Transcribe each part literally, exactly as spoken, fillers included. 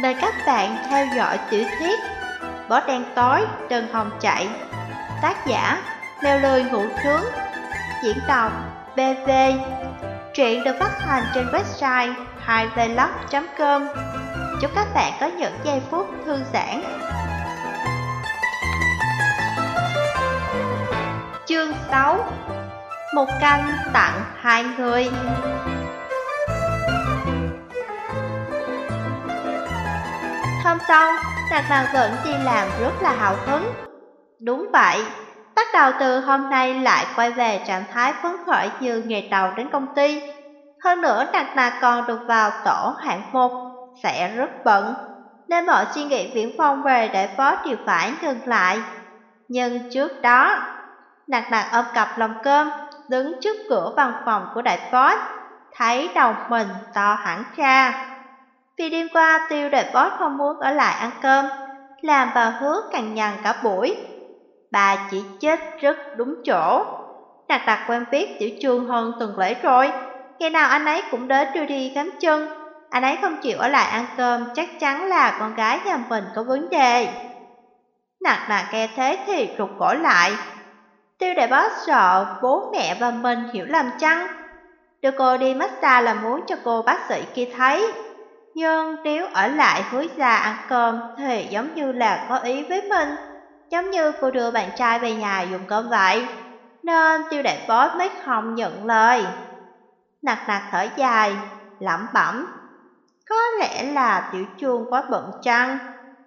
Mời các bạn theo dõi tiểu thuyết Bó đen tối Đừng hòng chạy. Tác giả Leo lười ngủ trướng. Diễn đọc bê vê. Truyện được phát hành trên website hai vlog chấm com. Chúc các bạn có những giây phút thư giãn. Chương sáu. Một canh tặng hai người. Hôm sau, Nạc Nạc vẫn đi làm rất là hào hứng. Đúng vậy, bắt đầu từ hôm nay lại quay về trạng thái phấn khởi như ngày đầu đến công ty. Hơn nữa, Nạc Nạc còn được vào tổ hạng mục, sẽ rất bận, nên mọi suy nghĩ viễn vông về đại boss đều phải ngừng lại. Nhưng trước đó, Nạc Nạc ôm cặp lồng cơm, đứng trước cửa văn phòng của đại boss, thấy đầu mình to hẳn ra. Vì đêm qua Tiêu đại boss không muốn ở lại ăn cơm, làm bà Hứa cằn nhằn cả buổi. Bà chỉ chết rất đúng chỗ. Nạc Nạc quen biết Tiểu Trương hơn tuần lễ rồi, ngày nào anh ấy cũng đến đưa đi khám chân. Anh ấy không chịu ở lại ăn cơm, chắc chắn là con gái nhà mình có vấn đề. Nạc Nạc nghe thế thì rụt cổ lại. Tiêu đại boss sợ bố mẹ và mình hiểu lầm chăng? Đưa cô đi massage là muốn cho cô bác sĩ kia thấy. Nhưng nếu ở lại Hứa gia ăn cơm thì giống như là có ý với mình, giống như cô đưa bạn trai về nhà dùng cơm vậy, nên Tiêu đại boss mới không nhận lời. Nạc Nạc thở dài, lẩm bẩm, có lẽ là Tiểu Trương quá bận chăng?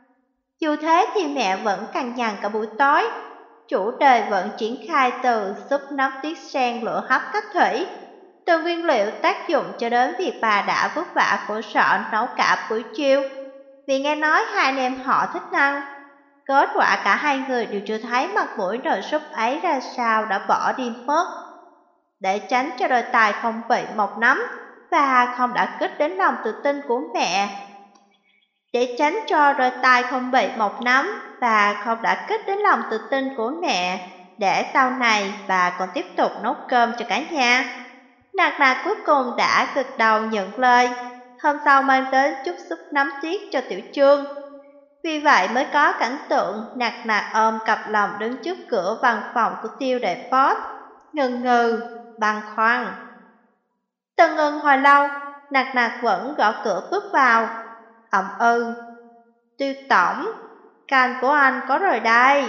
Dù thế thì mẹ vẫn cằn nhằn cả buổi tối. Chủ đề vẫn triển khai từ súp nấm tiết sen lửa hấp cách thủy, từ nguyên liệu tác dụng cho đến việc bà đã vất vả khổ sở nấu cả buổi chiều. Vì nghe nói hai anh em họ thích ăn, kết quả cả hai người đều chưa thấy mặt mũi nồi súp ấy ra sao đã bỏ đi mất. Để tránh cho đôi tài không bị mọc nấm và không đã kích đến lòng tự tin của mẹ. Để tránh cho đôi tai không bị mọc nấm và không đã kích đến lòng tự tin của mẹ, để sau này bà còn tiếp tục nấu cơm cho cả nhà. Nạc Nạc cuối cùng đã gật đầu nhận lời. Hôm sau mang đến chút súp nấm tiết cho Tiểu Trương. Vì vậy mới có cảnh tượng Nạc Nạc ôm cặp lồng đứng trước cửa văn phòng của Tiêu đại boss, ngần ngừ, băn khoăn. Từng ngừng hồi lâu, Nạc Nạc vẫn gõ cửa bước vào. Ậm ư, Tiêu tổng, canh của anh có rồi đây.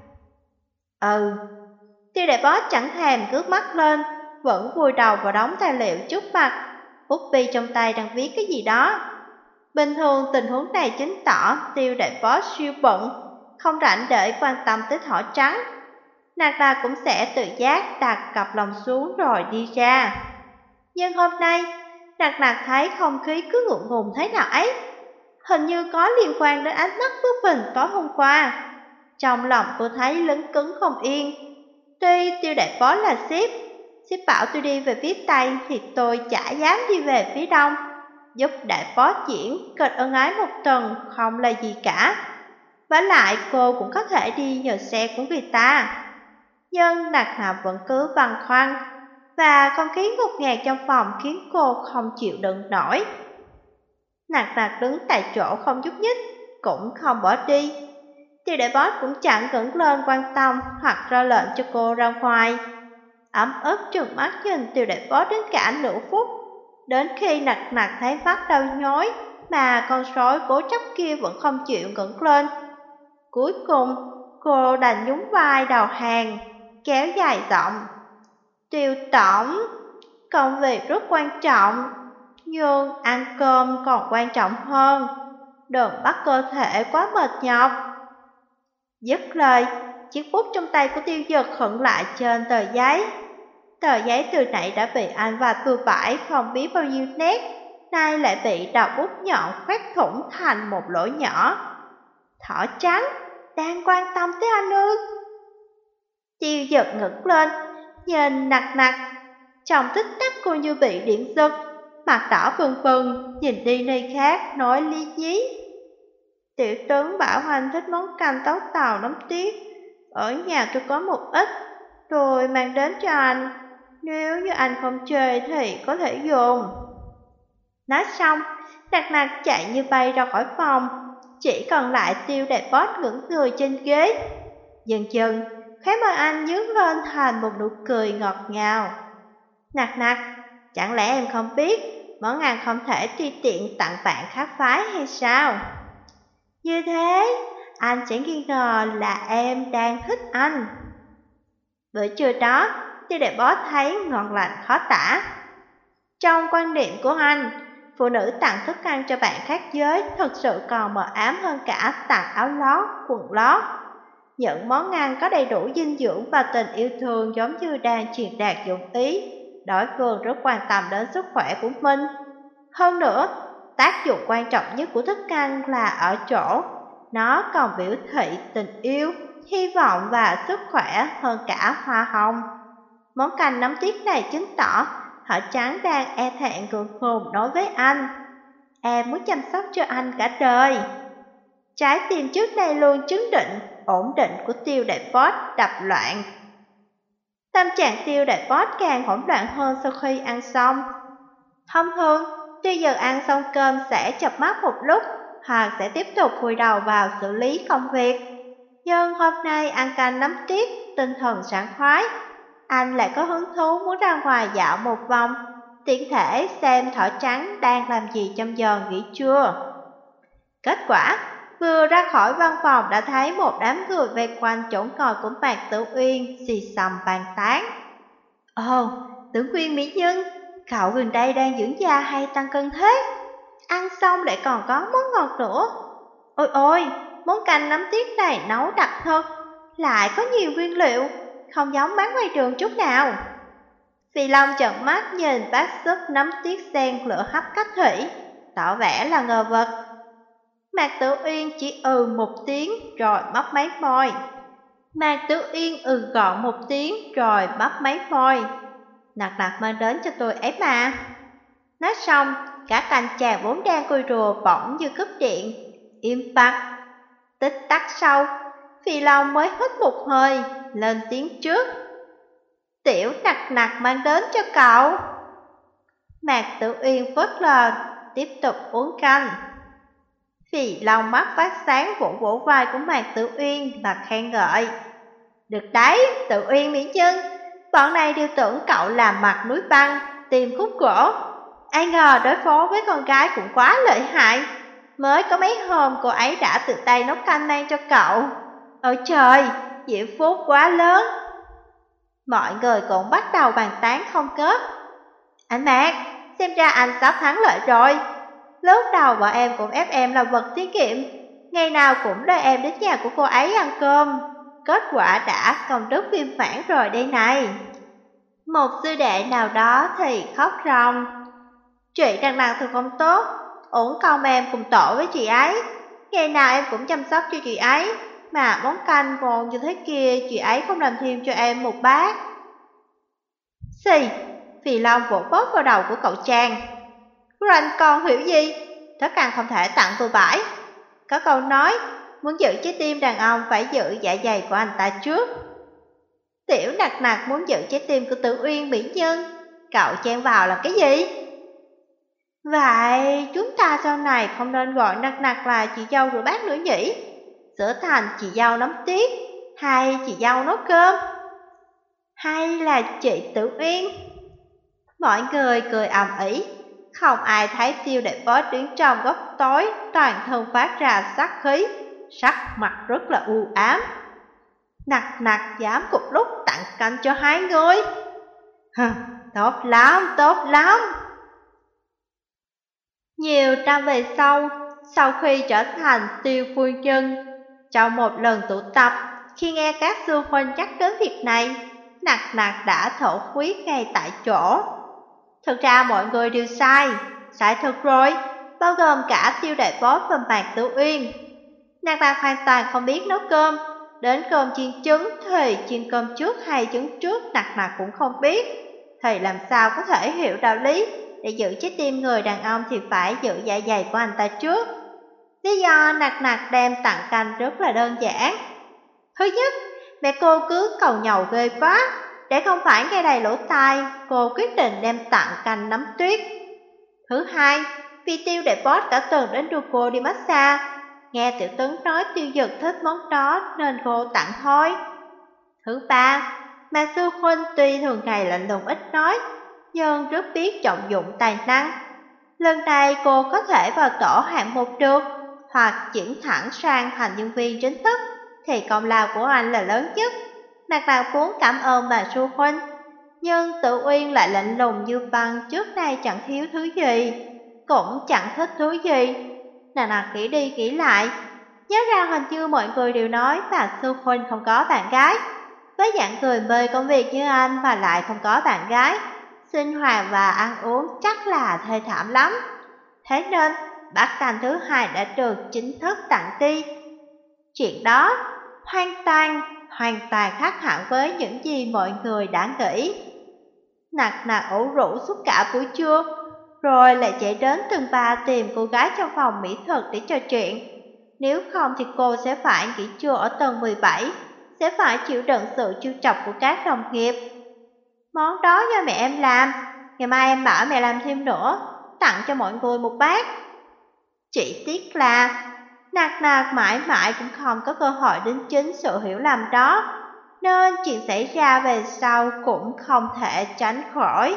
Ừ. Tiêu đại boss chẳng thèm ngước mắt lên, vẫn vùi đầu vào đống tài liệu trước mặt, bút bi trong tay đang viết cái gì đó. Bình thường tình huống này chứng tỏ Tiêu đại boss siêu bận, không rảnh để quan tâm tới thỏ trắng. Nạc Nạc cũng sẽ tự giác đặt cặp lồng xuống rồi đi ra. Nhưng hôm nay, Nạc Nạc thấy không khí cứ ngượng ngùng thế nào ấy, hình như có liên quan đến ánh mắt của mình tối hôm qua. Trong lòng cô thấy lấn cứng không yên. Tuy Tiêu đại boss là sếp, sếp bảo tôi đi về phía Tây thì tôi chả dám đi về phía Đông. Giúp đại boss diễn kịch ân ái một tuần không là gì cả. Vả lại cô cũng có thể đi nhờ xe của người ta. Nhưng Nạc Nạc vẫn cứ băn khoăn, và không khí ngột ngạt trong phòng khiến cô không chịu đựng nổi. Nạc Nạc đứng tại chỗ không nhúc nhích, cũng không bỏ đi. Tiêu đại boss cũng chẳng ngẩng lên quan tâm hoặc ra lệnh cho cô ra ngoài. Ấm ức trừng mắt nhìn Tiêu đại boss đến cả nửa phút, đến khi Nạc Nạc thấy mắt đau nhói mà con sói cố chấp kia vẫn không chịu ngẩng lên. Cuối cùng cô đành nhún vai đầu hàng, kéo dài giọng. Tiêu tổng, công việc rất quan trọng, nhưng ăn cơm còn quan trọng hơn. Đừng bắt cơ thể quá mệt nhọc. Dứt lời, chiếc bút trong tay của Tiêu Dực khựng lại trên tờ giấy. Tờ giấy từ nãy đã bị anh và bừa bãi không biết bao nhiêu nét, nay lại bị đầu bút nhọn khoét thủng thành một lỗ nhỏ. Thỏ trắng đang quan tâm tới anh ư? Tiêu Dực ngẩng lên, nhìn Nạc Nạc. Trong tích tắc cô như bị điện giật, mặt đỏ bừng bừng, nhìn đi nơi khác, nói lý nhí. Tiểu tướng bảo anh thích món canh tấu tàu nấm tiết, ở nhà tôi có một ít, tôi mang đến cho anh, nếu như anh không chê thì có thể dùng. Nói xong, Nặc nặc chạy như bay ra khỏi phòng, chỉ còn lại Tiêu Đại Boss ngẩng người trên ghế. Dần dần, khóe môi anh nhướng lên thành một nụ cười ngọt ngào. Nặc nặc, chẳng lẽ em không biết món ăn không thể tùy tiện tặng bạn khác phái hay sao? Như thế, anh sẽ nghi ngờ là em đang thích anh. Bữa trưa đó, Tiêu Đại Boss thấy ngon lành khó tả. Trong quan niệm của anh, phụ nữ tặng thức ăn cho bạn khác giới thực sự còn mờ ám hơn cả tặng áo lót, quần lót. Những món ăn có đầy đủ dinh dưỡng và tình yêu thương giống như đang truyền đạt dụng ý, đối phương rất quan tâm đến sức khỏe của mình. Hơn nữa, tác dụng quan trọng nhất của thức ăn là ở chỗ nó còn biểu thị tình yêu, hy vọng và sức khỏe hơn cả hoa hồng. Món canh nấm tiết này chứng tỏ họ trắng đang e thẹn ngượng ngùng nói với anh: em muốn chăm sóc cho anh cả đời. Trái tim trước đây luôn chứng định, ổn định của Tiêu Đại Boss đập loạn. Tâm trạng Tiêu Đại Boss càng hỗn loạn hơn sau khi ăn xong. Thông thường, Tiêu giờ ăn xong cơm sẽ chợp mắt một lúc, hoặc sẽ tiếp tục vùi đầu vào xử lý công việc. Nhưng hôm nay ăn canh nấm tiết, tinh thần sảng khoái. Anh lại có hứng thú muốn ra ngoài dạo một vòng, tiện thể xem thỏ trắng đang làm gì trong giờ nghỉ trưa. Kết quả, vừa ra khỏi văn phòng đã thấy một đám người vây quanh chỗ ngồi của Mạc Tử Uyên xì xầm bàn tán. Ồ, Tưởng Uyên mỹ nhân, cậu gần đây đang dưỡng da hay tăng cân thế? Ăn xong lại còn có món ngọt nữa. Ôi ôi, món canh nấm tiết này nấu đặc thật, lại có nhiều nguyên liệu, không giống bán ngoài trường chút nào. Phi Long trợn mắt nhìn bát súp nấm tiết xen lửa hấp cách thủy, tỏ vẻ là ngờ vực. Mạc Tử Uyên chỉ ừ một tiếng rồi mấp máy môi. Mạc Tử Uyên ừ gọn một tiếng rồi mấp máy môi. Nặc nặc mang đến cho tôi ấy mà. Nói xong, cả cành chàng vốn đang cười rùa bỗng như cúp điện, im bặt. Tích tắc sau, Phi Long mới hít một hơi, lên tiếng trước. Tiểu nặc nặc mang đến cho cậu. Mạc Tử Uyên phớt lờ, tiếp tục uống canh. Phi Long mắt phát sáng vỗ vỗ vai của Mạc Tử Uyên và khen ngợi. Được đấy, Tử Uyên mỹ nhân, bọn này đều tưởng cậu làm mặt núi băng, tìm khúc gỗ. Ai ngờ đối phó với con gái cũng quá lợi hại. Mới có mấy hôm cô ấy đã tự tay nấu canh mang cho cậu. Ôi trời, diệu phúc quá lớn. Mọi người cũng bắt đầu bàn tán không cớp. Anh Mạc, xem ra anh sắp thắng lợi rồi. Lúc đầu bọn em cũng ép em làm vật tiết kiệm, ngày nào cũng đưa em đến nhà của cô ấy ăn cơm. Kết quả đã công đức viên mãn rồi đây này. Một sư đệ nào đó thì khóc ròng. Chị đằng nào thật không tốt, uổng công em cùng tổ với chị ấy. Ngày nào em cũng chăm sóc cho chị ấy, mà món canh ngon như thế kia chị ấy không làm thêm cho em một bát. Xì, Phi Long vỗ bóp vào đầu của cậu Trang. Ranh con hiểu gì? Thức ăn không thể tặng vừa bãi. Có câu nói, muốn giữ trái tim đàn ông phải giữ dạ dày của anh ta trước. Tiểu nặc nặc muốn giữ trái tim của Tử Uyên mỹ nhân, cậu chen vào là cái gì? Vậy chúng ta sau này không nên gọi nặc nặc là chị dâu rửa bát nữa nhỉ? Sửa thành chị dâu nấu tiết, hay chị dâu nấu cơm, hay là chị Tử Uyên? Mọi người cười ầm ĩ, không ai thấy Tiêu Đại Boss đứng trong góc tối, toàn thân phát ra sát khí, sắc mặt rất là u ám. Nặc nặc dám cùng lúc tặng canh cho hai người. Hừ, tốt lắm, tốt lắm. Nhiều năm về sau, sau khi trở thành Tiêu phu nhân, trong một lần tụ tập, khi nghe các sư huynh nhắc đến việc này, nặc nặc đã thổ huyết ngay tại chỗ. Thực ra mọi người đều sai, sai thật rồi, bao gồm cả Tiêu Đại Boss và Mạc Tử Uyên. Nặc nặc hoàn toàn không biết nấu cơm, đến cơm chiên trứng thì chiên cơm trước hay trứng trước nặc nặc cũng không biết. Thì làm sao có thể hiểu đạo lý, để giữ trái tim người đàn ông thì phải giữ dạ dày của anh ta trước. Lý do nặc nặc đem tặng canh rất là đơn giản. Thứ nhất, mẹ cô cứ cầu nhầu ghê quá, để không phải nghe đầy lỗ tai, cô quyết định đem tặng canh nấm tuyết. Thứ hai, vì Tiêu Đại Boss đã từng đến đưa cô đi massage. Nghe Tiểu Tấn nói Tiêu Dực thích món đó nên cô tặng thôi. Thứ ba, Mạc Sư Huynh tuy thường ngày lạnh lùng ít nói, nhưng rất biết trọng dụng tài năng. Lần này cô có thể vào tổ hạng một được, hoặc chuyển thẳng sang thành nhân viên chính thức, thì công lao của anh là lớn nhất. Nạc Nạc muốn cảm ơn bà Sư Huynh, nhưng Tự Uyên lại lạnh lùng như băng, trước nay chẳng thiếu thứ gì, cũng chẳng thích thứ gì. Nạc Nạc nghĩ đi nghĩ lại, nhớ ra hình như mọi người đều nói bà Sư Huynh không có bạn gái. Với dạng người mê công việc như anh mà lại không có bạn gái, sinh hoạt và ăn uống chắc là thê thảm lắm. Thế nên bát canh thứ hai đã được chính thức tặng đi. Chuyện đó hoàn toàn, hoàn toàn khác hẳn với những gì mọi người đã nghĩ. Nạc Nạc ủ rũ suốt cả buổi trưa, rồi lại chạy đến tầng ba tìm cô gái trong phòng mỹ thuật để trò chuyện. Nếu không thì cô sẽ phải nghỉ trưa ở tầng mười bảy, sẽ phải chịu đựng sự trêu chọc của các đồng nghiệp. Món đó do mẹ em làm, ngày mai em bảo mẹ làm thêm nữa, tặng cho mọi người một bát. Chỉ tiếc là Nạc Nạc mãi mãi cũng không có cơ hội đính chính sự hiểu lầm đó, nên chuyện xảy ra về sau cũng không thể tránh khỏi.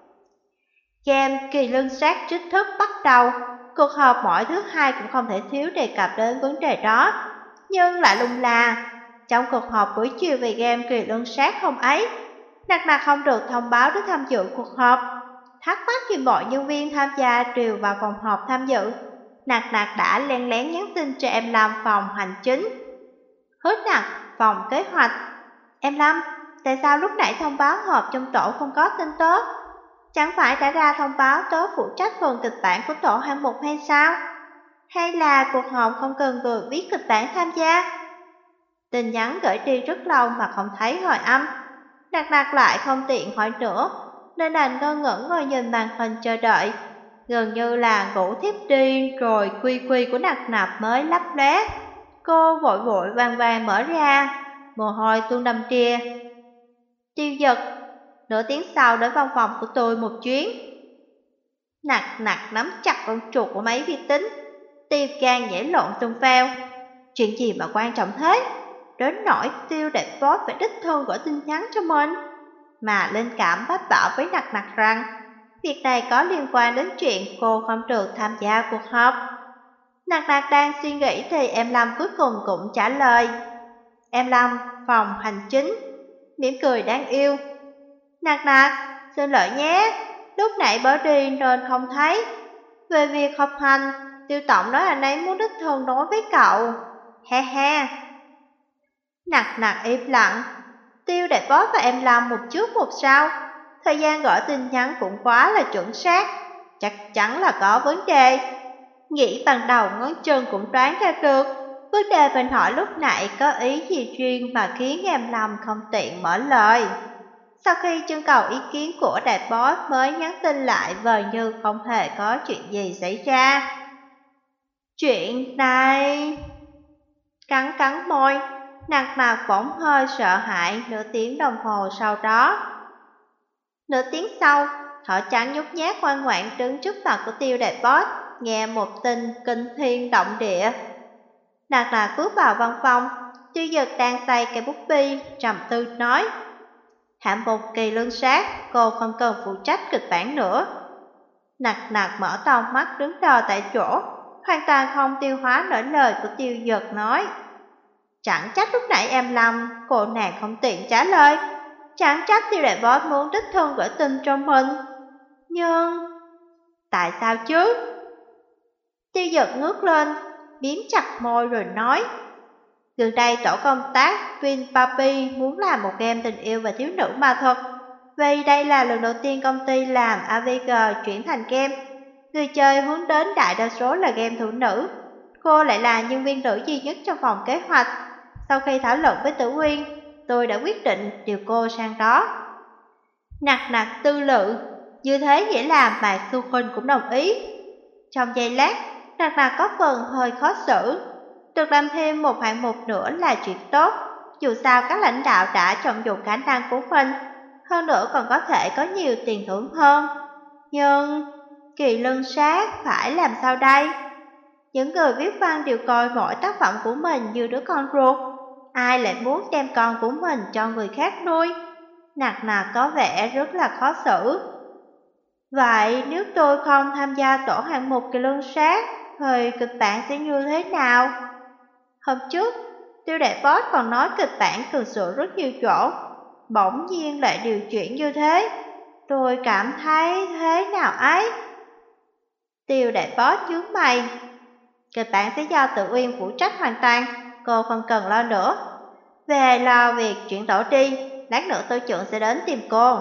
Game Kỳ Lân Sát chính thức bắt đầu. Cuộc họp mỗi thứ hai cũng không thể thiếu đề cập đến vấn đề đó. Nhưng lại lung là, trong cuộc họp buổi chiều về game Kỳ Lân Sát hôm ấy, Nạc Nạc không được thông báo đến tham dự cuộc họp. Thắc mắc khi mọi nhân viên tham gia đều vào phòng họp tham dự, Nạc Nạc đã lén lén nhắn tin cho em Lâm phòng hành chính. Hứa Nặc phòng kế hoạch. Em Lâm, tại sao lúc nãy thông báo họp trong tổ không có tên tớ? Chẳng phải đã ra thông báo tớ phụ trách phần kịch bản của tổ hạng mục hay sao? Hay là cuộc họp không cần người viết kịch bản tham gia? Tin nhắn gửi đi rất lâu mà không thấy hồi âm. Nạc Nạc lại không tiện hỏi nữa, nên đành ngơ ngẩn ngồi nhìn màn hình chờ đợi. Gần như là ngủ thiếp đi rồi quy quy của Nạc Nạc mới lấp lóe. Cô vội vội vàng vàng mở ra, mồ hôi tuôn đầm đìa. Tiêu Dực, nửa tiếng sau đến văn phòng của tôi một chuyến. Nạc Nạc nắm chặt con chuột của máy vi tính, tim gan nhảy lộn tung phèo. Chuyện gì mà quan trọng thế? Đến nỗi Tiêu Đại Boss phải đích thân gửi tin nhắn cho mình. Mà linh cảm bác bảo với Nạc Nạc rằng việc này có liên quan đến chuyện cô không được tham gia cuộc họp. Nạc Nạc đang suy nghĩ thì em Lâm cuối cùng cũng trả lời. Em Lâm, phòng hành chính, mỉm cười đáng yêu. Nạc Nạc, xin lỗi nhé, lúc nãy bỏ đi nên không thấy. Về việc họp hành, Tiêu Tổng nói anh ấy muốn đích thân nói với cậu. Ha ha. Nạc Nạc im lặng. Tiêu Đại Boss và em Lâm một trước một sau. Thời gian gửi tin nhắn cũng quá là chuẩn xác, chắc chắn là có vấn đề. Nghĩ ban đầu ngón chân cũng đoán ra được. Vấn đề mình hỏi lúc nãy có ý gì riêng mà khiến em Lâm không tiện mở lời. Sau khi trưng cầu ý kiến của Đại Boss mới nhắn tin lại vờ như không hề có chuyện gì xảy ra. Chuyện này... Cắn cắn môi, Nạc Nạc bỗng hơi sợ hãi nửa tiếng đồng hồ sau đó. Nửa tiếng sau, thỏ trắng nhút nhát ngoan ngoãn đứng trước mặt của Tiêu Đại Boss, nghe một tin kinh thiên động địa. Nạc Nạc bước vào văn phòng, Tiêu Dực đang xoay cây bút bi, trầm tư nói. Hạng mục Kỳ Lân Sát, cô không cần phụ trách kịch bản nữa. Nạc Nạc mở to mắt đứng đờ tại chỗ, hoàn toàn không tiêu hóa nổi lời của Tiêu Dực nói. Chẳng trách lúc nãy em Lâm, cô nàng không tiện trả lời. Chẳng trách Tiêu Đại Boss muốn đích thân gửi tin cho mình. Nhưng... tại sao chứ? Tiêu Dực ngước lên, biếm chặt môi rồi nói. Gần đây tổ công tác Twin Papi muốn làm một game tình yêu và thiếu nữ ma thuật. Vì đây là lần đầu tiên công ty làm a vê giê chuyển thành game. Người chơi hướng đến đại đa số là game thiếu nữ. Cô lại là nhân viên nữ duy nhất trong phòng kế hoạch. Sau khi thảo luận với Tử Uyên, tôi đã quyết định điều cô sang đó. Nạc Nạc tư lự, như thế nghĩa là Mạc Sư Huynh cũng đồng ý. Trong giây lát, Nạc Nạc có phần hơi khó xử. Được làm thêm một hạng mục nữa là chuyện tốt. Dù sao các lãnh đạo đã trọng dụng khả năng của mình, hơn nữa còn có thể có nhiều tiền thưởng hơn. Nhưng Kỳ Lân Sát phải làm sao đây? Những người viết văn đều coi mỗi tác phẩm của mình như đứa con ruột. Ai lại muốn đem con của mình cho người khác nuôi? Nặc Nặc có vẻ rất là khó xử. Vậy nếu tôi không tham gia tổ hạng mục Kỳ Lân Sát, thì kịch bản sẽ như thế nào? Hôm trước, Tiêu Đại Boss còn nói kịch bản cần sửa rất nhiều chỗ. Bỗng nhiên lại điều chuyển như thế. Tôi cảm thấy thế nào ấy? Tiêu Đại Boss nhướng mày. Kịch bản sẽ do Tự Uyên phụ trách hoàn toàn, cô không cần lo nữa. Về lo việc chuyển tổ đi, lát nữa tôi trưởng sẽ đến tìm cô.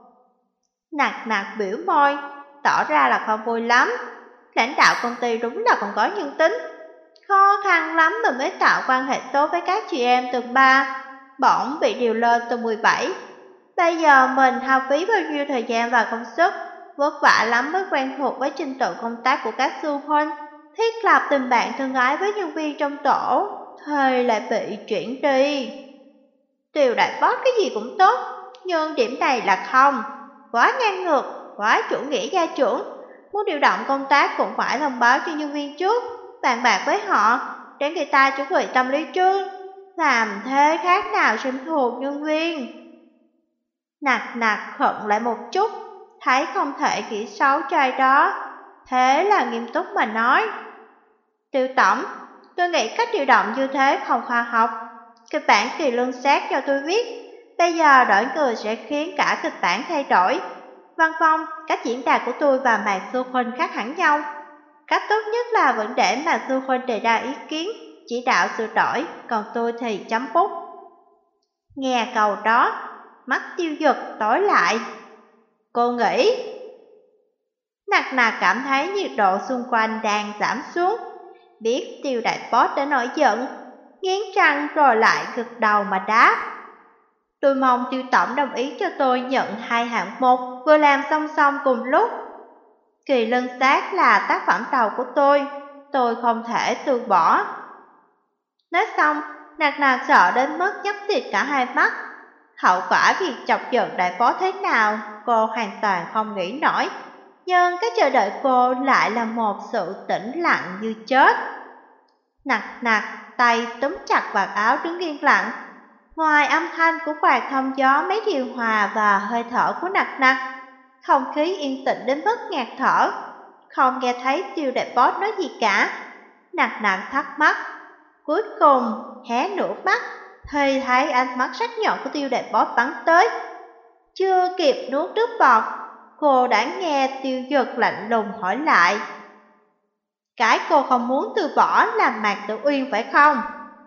Nặc Nặc biểu môi, tỏ ra là không vui lắm. Lãnh đạo công ty đúng là còn có nhân tính. Khó khăn lắm mình mới tạo quan hệ tốt với các chị em tầng ba, bỗng bị điều lên từ mười bảy. Bây giờ mình hao phí bao nhiêu thời gian và công sức, vất vả lắm mới quen thuộc với trình tự công tác của các sư huynh, thiết lập tình bạn thân ái với nhân viên trong tổ, thời lại bị chuyển đi. Tiêu Đại Boss cái gì cũng tốt, nhưng điểm này là không, quá ngang ngược, quá chủ nghĩa gia trưởng. Muốn điều động công tác cũng phải thông báo cho nhân viên trước, bàn bạc với họ, để người ta chuẩn bị tâm lý trước. Làm thế khác nào xem thường nhân viên? Nặc Nặc khẩn lại một chút, thấy không thể nghĩ xấu trai đó, thế là nghiêm túc mà nói. Tiêu tổng, tôi nghĩ cách điều động như thế không khoa học. Kịch bản Kỳ Lân Sát cho tôi viết, bây giờ đổi người sẽ khiến cả kịch bản thay đổi. Văn phong, cách diễn đạt của tôi và Mạc Sư Huynh khác hẳn nhau. Cách tốt nhất là vẫn để Mạc Sư Huynh đề ra ý kiến, chỉ đạo sửa đổi, còn tôi thì chấm bút. Nghe câu đó, mắt Tiêu Dực tối lại. Cô nghĩ? Nặc Nặc cảm thấy nhiệt độ xung quanh đang giảm xuống, biết Tiêu Đại Boss đã nổi giận, nghiến răng rồi lại gật đầu mà đáp. Tôi mong Tiêu tổng đồng ý cho tôi nhận hai hạng mục vừa làm song song cùng lúc. Kỳ Lân Sát là tác phẩm đầu của tôi, tôi không thể từ bỏ. Nói xong, Nặc Nặc sợ đến mức nhắm tịt cả hai mắt. Hậu quả việc chọc giận Đại Boss thế nào, cô hoàn toàn không nghĩ nổi. Nhưng cái chờ đợi cô lại là một sự tĩnh lặng như chết. Nặc Nặc tay túm chặt vạt áo đứng yên lặng. Ngoài âm thanh của quạt thông gió máy điều hòa và hơi thở của Nặc Nặc, không khí yên tĩnh đến mức ngạt thở. Không nghe thấy Tiêu Đại Boss nói gì cả. Nặc Nặc thắc mắc, cuối cùng hé nửa mắt, thì thấy ánh mắt sắc nhọn của Tiêu Đại Boss bắn tới. Chưa kịp nuốt nước bọt, cô đã nghe Tiêu Dực lạnh lùng hỏi lại. Cái cô không muốn từ bỏ là Mạc Tử Uyên phải không?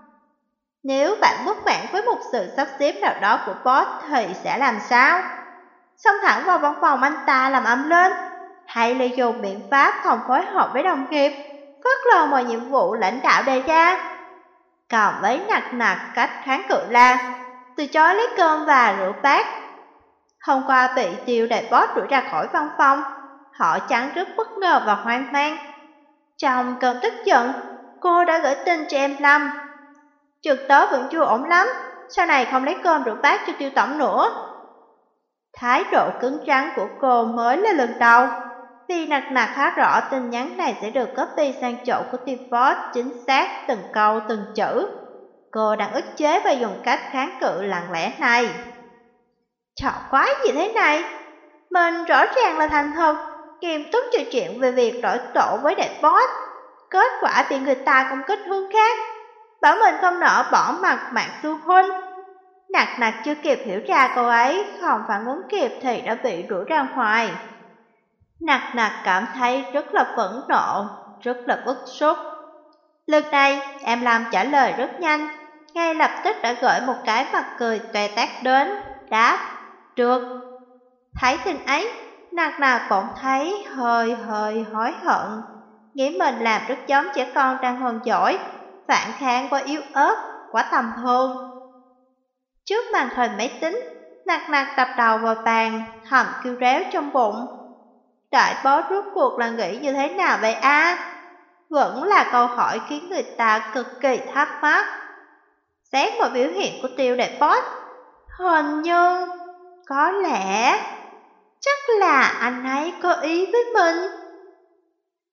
Nếu bạn bất mãn với một sự sắp xếp nào đó của boss thì sẽ làm sao? Xông thẳng vào văn phòng anh ta làm ầm lên, hay lợi dụng biện pháp không phối hợp với đồng nghiệp, phớt lờ mọi nhiệm vụ lãnh đạo đề ra? Còn với Nặc Nặc cách kháng cự là từ chối lấy cơm và rửa bát. Hôm qua bị Tiêu Đại Boss đuổi ra khỏi văn phòng, họ chẳng rất bất ngờ và hoang mang. Trong cơn tức giận, cô đã gửi tin cho em Lâm. Trực tớ vẫn chưa ổn lắm, sau này không lấy cơm rửa bát cho Tiêu tổng nữa. Thái độ cứng rắn của cô mới là lần đầu, vì Nặc Nặc khá rõ tin nhắn này sẽ được copy sang chỗ của Tiêu Boss chính xác từng câu từng chữ. Cô đang ức chế và dùng cách kháng cự lặng lẽ này. Trò quái gì thế này? Mình rõ ràng là thành thật, nghiêm túc trò chuyện về việc đổi tổ với Đại Boss. Kết quả bị người ta công kích hướng khác, bảo mình không nỡ bỏ mặt Mạc Sư Huynh. Nặc Nặc chưa kịp hiểu ra cô ấy không phản ứng kịp thì đã bị đuổi ra ngoài. Nặc Nặc cảm thấy rất là phẫn nộ, rất là bức xúc. Lần này em Lâm trả lời rất nhanh, ngay lập tức đã gửi một cái mặt cười toe tát đến, đáp, được. Thấy tin ấy, Nặc Nặc bỗng thấy hơi hơi hối hận, nghĩ mình làm rất giống trẻ con đang hờn dỗi, phản kháng quá yếu ớt, quá tầm thường. Trước màn hình máy tính, Nặc Nặc đập đầu vào bàn, thầm kêu réo trong bụng. Đại Boss rốt cuộc là nghĩ như thế nào vậy a? À? Vẫn là câu hỏi khiến người ta cực kỳ thắc mắc. Xét vào biểu hiện của Tiêu Đại Boss, hình như, có lẽ, chắc là anh ấy có ý với mình.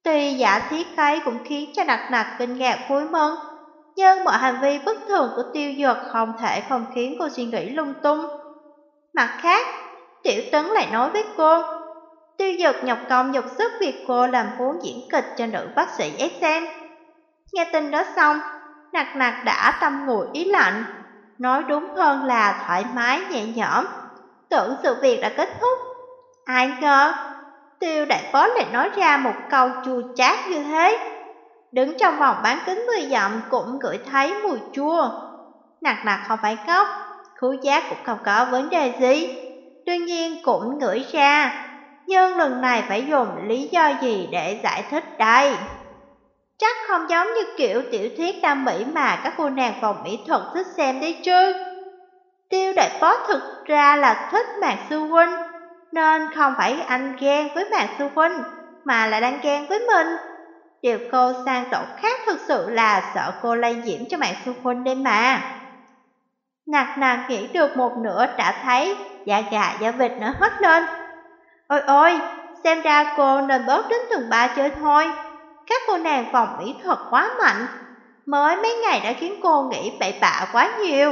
Tuy giả thiết ấy cũng khiến cho Nặc Nặc kinh ngạc vui mừng, nhưng mọi hành vi bất thường của Tiêu Dực không thể không khiến cô suy nghĩ lung tung. Mặt khác, Tiểu Tấn lại nói với cô, Tiêu Dực nhọc công nhọc sức vì cô làm vốn diễn kịch cho nữ bác sĩ ét em. Nghe tin đó xong, Nặc Nặc đã tâm nguội ý lạnh, nói đúng hơn là thoải mái nhẹ nhõm, tưởng sự việc đã kết thúc. Ai ngờ, Tiêu đại phó lại nói ra một câu chua chát như thế. Đứng trong vòng bán kính mười dặm cũng ngửi thấy mùi chua. Nặc Nặc không phải ngốc, khứu giác cũng không có vấn đề gì. Đương nhiên cũng ngửi ra, nhưng lần này phải dùng lý do gì để giải thích đây? Chắc không giống như kiểu tiểu thuyết Nam Mỹ mà các cô nàng phòng mỹ thuật thích xem đấy chứ. Tiêu đại phó thực ra là thích Mạc Sư Huynh, nên không phải anh ghen với Mạc Sư Huynh, mà là đang ghen với mình. Điều cô sang tổ khác thực sự là sợ cô lây nhiễm cho Mạc Sư Huynh đây mà. Nặc Nặc nghĩ được một nửa đã thấy da gà da vịt nữa hết lên. Ôi ôi, xem ra cô nên bớt đến tầng ba chơi thôi. Các cô nàng phòng mỹ thuật quá mạnh, mới mấy ngày đã khiến cô nghĩ bậy bạ quá nhiều.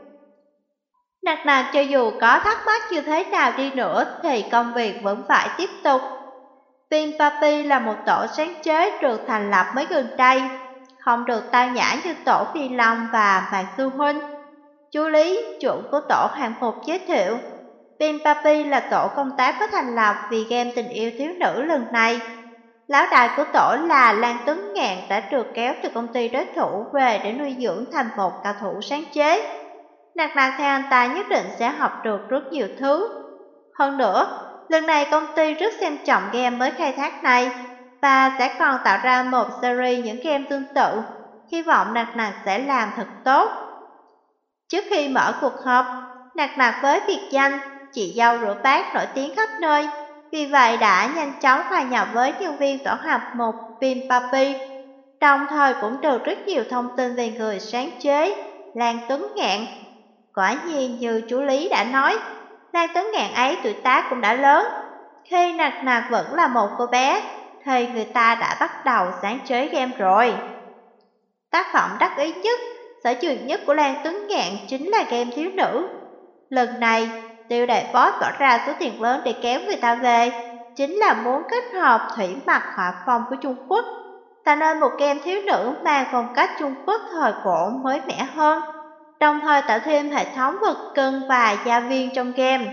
Nặc Nặc cho dù có thắc mắc như thế nào đi nữa thì công việc vẫn phải tiếp tục. Pin Papi là một tổ sáng chế được thành lập mới gần đây, không được tao nhã như tổ Phi Long và Mạc Sư Huynh. Chú Lý, chủ của tổ hạng mục giới thiệu, Pin Papi là tổ công tác có thành lập vì game tình yêu thiếu nữ lần này. Lão đại của tổ là Lan Tuấn Ngạn đã được kéo từ công ty đối thủ về để nuôi dưỡng thành một cao thủ sáng chế. Nặc Nặc theo anh ta nhất định sẽ học được rất nhiều thứ. Hơn nữa, lần này công ty rất xem trọng game mới khai thác này và sẽ còn tạo ra một series những game tương tự. Hy vọng Nặc Nặc sẽ làm thật tốt. Trước khi mở cuộc họp, Nặc Nặc với biệt danh chị dâu rửa bát nổi tiếng khắp nơi, vì vậy đã nhanh chóng hòa nhập với nhân viên tổ hợp một Pin Papi, đồng thời cũng được rất nhiều thông tin về người sáng chế Lan Tuấn Ngạn. Quả nhiên như chú Lý đã nói, Lan Tuấn Ngạn ấy tuổi tác cũng đã lớn. Khi Nặc Nặc vẫn là một cô bé, thì người ta đã bắt đầu sáng chế game rồi. Tác phẩm đắc ý nhất, sở trường nhất của Lan Tuấn Ngạn chính là game thiếu nữ. Lần này, Tiêu đại boss bỏ ra số tiền lớn để kéo người ta về, chính là muốn kết hợp thủy mặc họa phong của Trung Quốc, tạo nên một game thiếu nữ mang phong cách Trung Quốc thời cổ mới mẻ hơn, đồng thời tạo thêm hệ thống vật cân và gia viên trong game.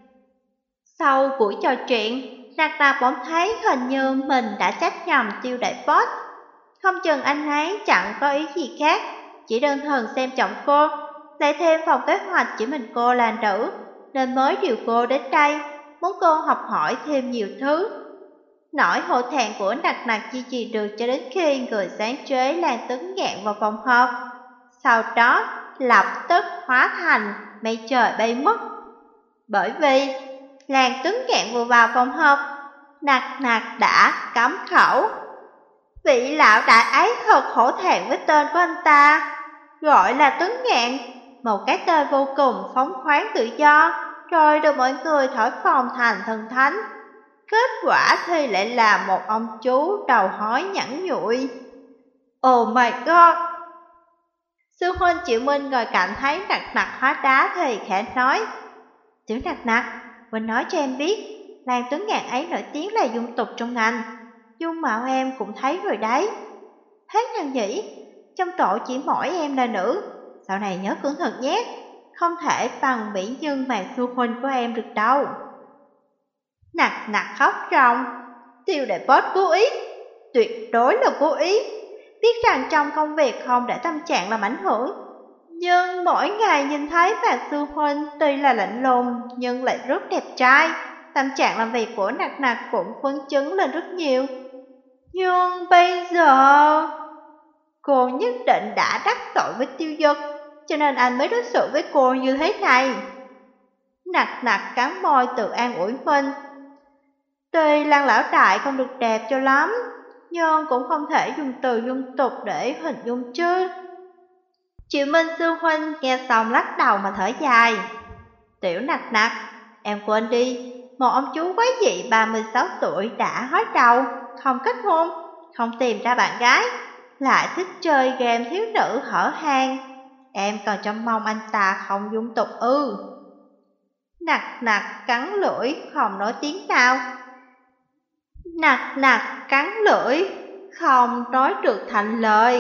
Sau buổi trò chuyện, Nặc Nặc bỗng thấy hình như mình đã trách nhầm Tiêu đại boss. Không chừng anh ấy chẳng có ý gì khác, chỉ đơn thuần xem trọng cô, lại thêm phòng kế hoạch chỉ mình cô là nữ, nên mới điều cô đến đây, muốn cô học hỏi thêm nhiều thứ. Nỗi hổ thẹn của Nặc Nặc duy trì được cho đến khi người sáng chế Lan Tuấn Ngạn vào phòng họp. Sau đó, lập tức hóa thành mây trời bay mất. Bởi vì Lan Tuấn Ngạn vừa vào phòng họp, Nặc Nặc đã cấm khẩu. Vị lão đại ấy thật hổ thẹn với tên của anh ta, gọi là Tuấn Ngạn, một cái tên vô cùng phóng khoáng tự do, rồi được mọi người thổi phồng thành thần thánh. Kết quả thì lại là một ông chú đầu hói nhẵn nhụi. Oh my god! Sư huynh Triệu Minh ngồi cạnh thấy Nặc Nặc hóa đá thì khẽ nói, Tiểu Nặc Nặc, mình nói cho em biết, Lan Tuấn Ngạn ấy nổi tiếng là dung tục trong ngành, dung mạo em cũng thấy rồi đấy. Hết nào nhỉ, trong tổ chỉ mỗi em là nữ, sau này nhớ cẩn thận nhé, không thể bằng mỹ nhân Mạc Sư Huynh của em được đâu. Nặc Nặc khóc ròng, Tiêu đại boss cố ý, tuyệt đối là cố ý, biết rằng trong công việc không để tâm trạng làm ảnh hưởng. Nhưng mỗi ngày nhìn thấy Mạc Sư Huynh tuy là lạnh lùng nhưng lại rất đẹp trai, tâm trạng làm việc của Nặc Nặc cũng phấn chấn lên rất nhiều. Nhưng bây giờ, cô nhất định đã đắc tội với Tiêu Dực, cho nên anh mới đối xử với cô như thế này. Nặc Nặc cắn môi tự an ủi mình. Tuy Lan lão đại không được đẹp cho lắm, nhưng cũng không thể dùng từ dung tục để hình dung chứ. Triệu Minh sư huynh nghe xong lắc đầu mà thở dài. Tiểu Nặc Nặc, em quên đi, một ông chú quái dị ba mươi sáu tuổi đã hói đầu, không kết hôn, không tìm ra bạn gái, lại thích chơi game thiếu nữ hở hang. Em còn trông mong anh ta không dung tục ư? Nặc nặc cắn lưỡi, không nói tiếng nào. Nặc nặc cắn lưỡi, không nói được thành lời.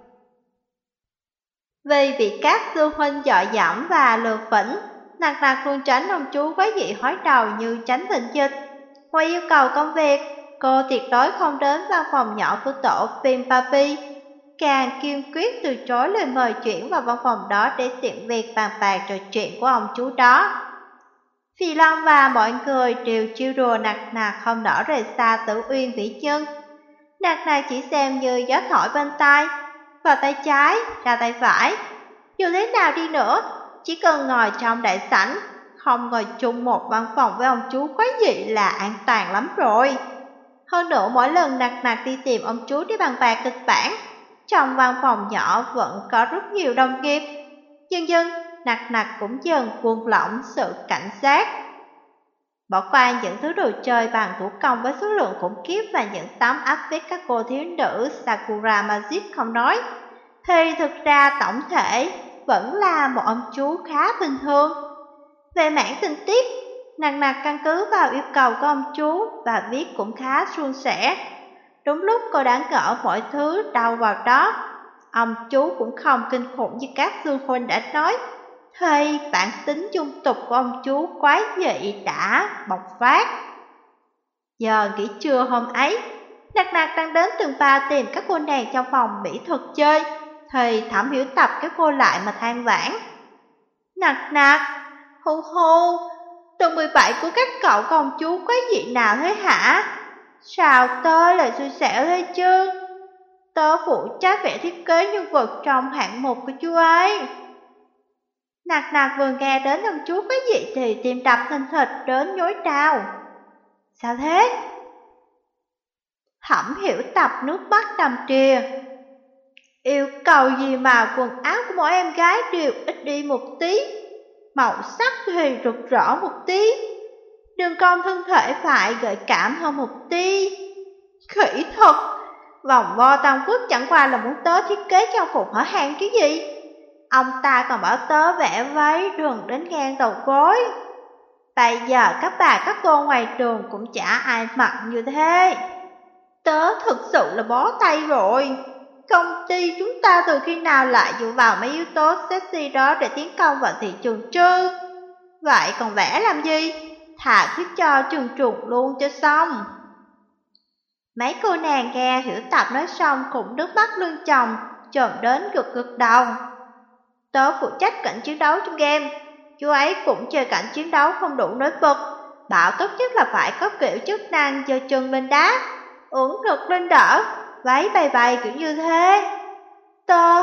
Vì bị các sư huynh dọa dẫm và lừa phỉnh, nặc nặc luôn tránh ông chú quái dị hói đầu như tránh bệnh dịch. Ngoài yêu cầu công việc, cô tuyệt đối không đến văn phòng nhỏ của tổ phim Papi, càng kiên quyết từ chối lời mời chuyển vào văn phòng đó để tiện việc bàn bạc trò chuyện của ông chú đó. Phi Long và mọi người đều chiêu đùa nặc nặc không nở rời xa Tử Uyên Vĩ Nhân. Nặc nặc chỉ xem như gió thổi bên tai, vào tay trái, ra tay phải. Dù thế nào đi nữa, chỉ cần ngồi trong đại sảnh, không ngồi chung một văn phòng với ông chú quái dị là an toàn lắm rồi. Hơn nữa mỗi lần nặc nặc đi tìm ông chú để bàn bạc kịch bản, trong văn phòng nhỏ vẫn có rất nhiều đồng nghiệp. Dần dần, nặc nặc cũng dần buông lỏng sự cảnh giác. Bỏ qua những thứ đồ chơi bằng thủ công với số lượng khủng khiếp và những tấm áp với các cô thiếu nữ Sakura Magic không nói, thì thực ra tổng thể vẫn là một ông chú khá bình thường. Về mảng tình tiết, nặc nặc căn cứ vào yêu cầu của ông chú và viết cũng khá suôn sẻ. Đúng lúc cô đáng gỡ mọi thứ đâu vào đó, ông chú cũng không kinh khủng như các sư huynh đã nói, thì bản tính dung tục của ông chú quái dị đã bộc phát. Giờ nghỉ trưa hôm ấy, nặc nặc đang đến từng ba tìm các cô nàng trong phòng mỹ thuật chơi, thì Thẩm Hiểu Tập cái cô lại mà than vãn. Nặc nặc, hu hu, tầng mười bảy của các cậu có ông chú quái dị nào thế hả? Sao tớ lại xui xẻo thế chứ? Tớ phụ trách vẽ thiết kế nhân vật trong hạng mục của chú ấy. Nặc nặc vừa nghe đến ông chú quái dị thì tim đập thình thịch đến nhói đau. Sao thế? Thẩm Hiểu Tập nước mắt đầm đìa. Yêu cầu gì mà quần áo của mỗi em gái đều ít đi một tí, màu sắc thì rực rỡ một tí, đường cong thân thể phải gợi cảm hơn một tí. Khỉ thật, vòng vo Tam Quốc chẳng qua là muốn tớ thiết kế trang phục hở hang chứ gì. Ông ta còn bảo tớ vẽ váy đường đến ngang đầu gối. Bây giờ các bà các cô ngoài đường cũng chả ai mặc như thế. Tớ thực sự là bó tay rồi. Công ty chúng ta từ khi nào lại dựa vào mấy yếu tố sexy đó để tiến công vào thị trường chứ? Vậy còn vẽ làm gì? Thà cứ cho trừng trùng luôn cho xong. Mấy cô nàng nghe Hiểu Tập nói xong cũng nước mắt lưng chồng, chồm đến gật gật đầu. Tớ phụ trách cảnh chiến đấu trong game. Chú ấy cũng chơi cảnh chiến đấu không đủ nổi bật, bảo tốt nhất là phải có kiểu chức năng giơ chân lên đá, uống ngực lên đỡ, váy bay bay kiểu như thế. Tớ...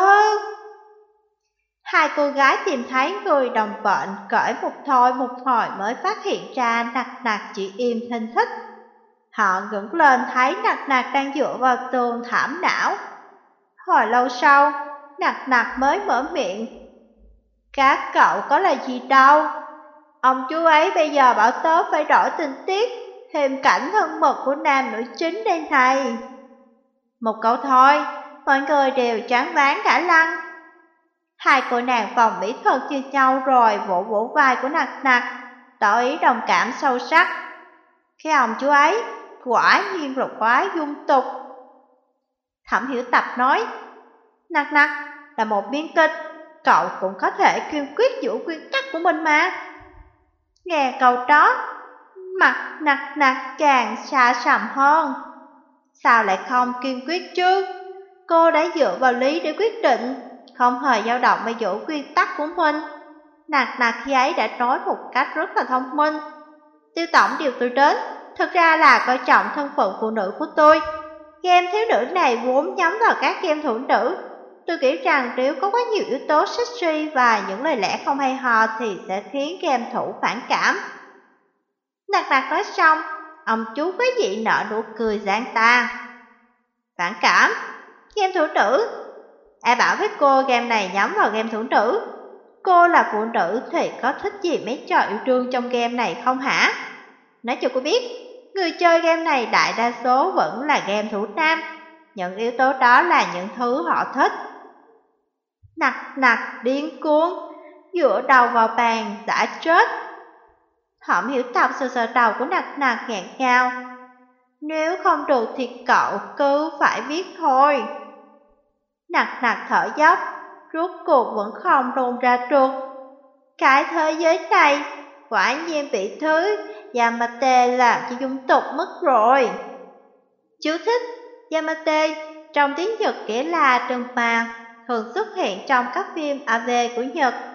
Hai cô gái tìm thấy người đồng bệnh cởi một thôi một hồi mới phát hiện ra nặc nặc chỉ im thinh thích. Họ ngẩng lên thấy nặc nặc đang dựa vào tường thảm não. Hồi lâu sau, nặc nặc mới mở miệng. Các cậu có là gì đâu. Ông chú ấy bây giờ bảo tớ phải đổi tình tiết, thêm cảnh thân mật của nam nữ chính đây này. Một câu thôi, mọi người đều choáng váng cả lăng. Hai cô nàng phòng mỹ thuật như nhau rồi vỗ vỗ vai của nặc nặc, tỏ ý đồng cảm sâu sắc. Cái ông chú ấy quả nhiên là quá dung tục. Thẩm Hiểu Tập nói, nặc nặc là một biên kịch, cậu cũng có thể kiên quyết giữ nguyên tắc của mình mà. Nghe câu đó, mặt nặc nặc càng xa sầm hơn. Sao lại không kiên quyết chứ? Cô đã dựa vào lý để quyết định, không hề dao động về giữ nguyên tắc của mình. Nặc nặc khi ấy đã nói một cách rất là thông minh. Tiêu tổng điều tôi đến, thực ra là coi trọng thân phận phụ nữ của tôi. Game thiếu nữ này vốn nhắm vào các game thủ nữ. Tôi nghĩ rằng nếu có quá nhiều yếu tố sexy và những lời lẽ không hay ho thì sẽ khiến game thủ phản cảm. Nặc nặc nói xong, ông chú quái dị nở nụ cười giãn ta. Phản cảm? Game thủ nữ? Ai bảo với cô game này nhắm vào game thủ nữ? Cô là phụ nữ thì có thích gì mấy trò yêu đương trong game này không hả? Nói cho cô biết, người chơi game này đại đa số vẫn là game thủ nam. những yếu tố đó là những thứ họ thích. Nặc nặc điên cuồng, dựa đầu vào bàn đã chết. Hõm Hiểu Tập sờ sờ đầu của Nặc Nặc nghẹn ngào. Nếu không được thì cậu cứ phải biết thôi. Nặc Nặc thở dốc, rốt cuộc vẫn không đồn ra được. Cái thế giới này quả nhiên bị thứ Yamate làm cho dung tục mất rồi. Chú thích: Yamate trong tiếng Nhật nghĩa là trừng phạt, thường xuất hiện trong các phim a vê của Nhật.